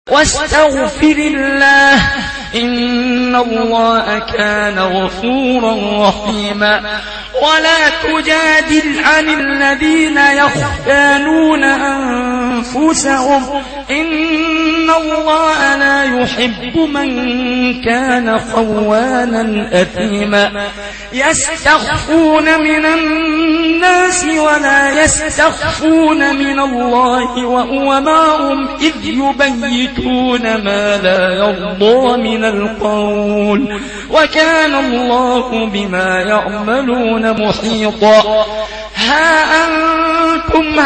واستغفر الله إن الله كان غفورا رحيما ولا تجادل عن الذين يختانون أنفسهم إن الله لا يحب من كان خوانا أثيما يستخفون من الناس ولا يستخفون من الله وهو معهم إذ يبيتون ما لا يرضى من القول وكان الله بما يعملون محيطا ها أنتم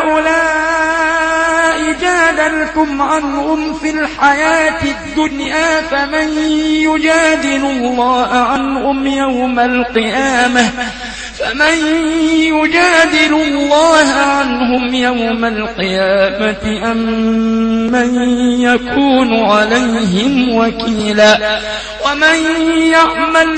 هؤلاء جادلتم عنهم في الحياة الدنيا فمن يجادل الله عنهم يوم القيامة أم من يكون عليهم وكيلا ومن يعمل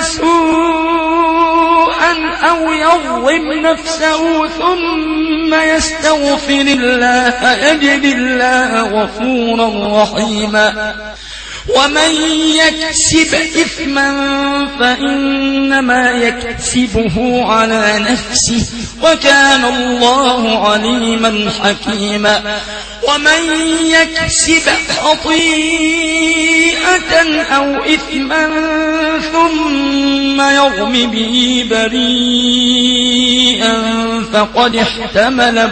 سوءا أو يظلم نفسه ثم يستغفر الله يجد الله غفورا رحيما ومن يكسب إثما فإنما يكسبه على نفسه وكان الله عليما حكيما ومن يكسب خطيئة أو إثما ثم يرم به بريئا فقد احتمل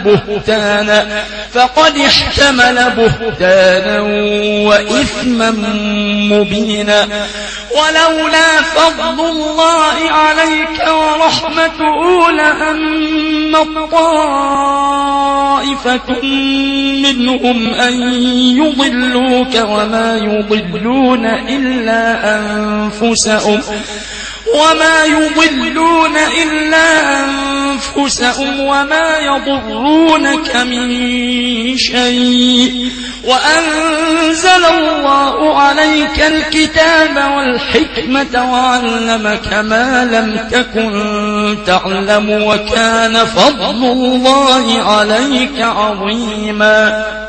بهتانا وإثما مبينا ولولا فضل الله عليك ورحمته لهم طائفة منهم أن يضلوك وما يضلون إلا أنفسهم وما يضرونك من شيء وأنزل الله عليك الكتاب والحكمة وعلمك ما لم تكن تعلم وكان فضل الله عليك عظيما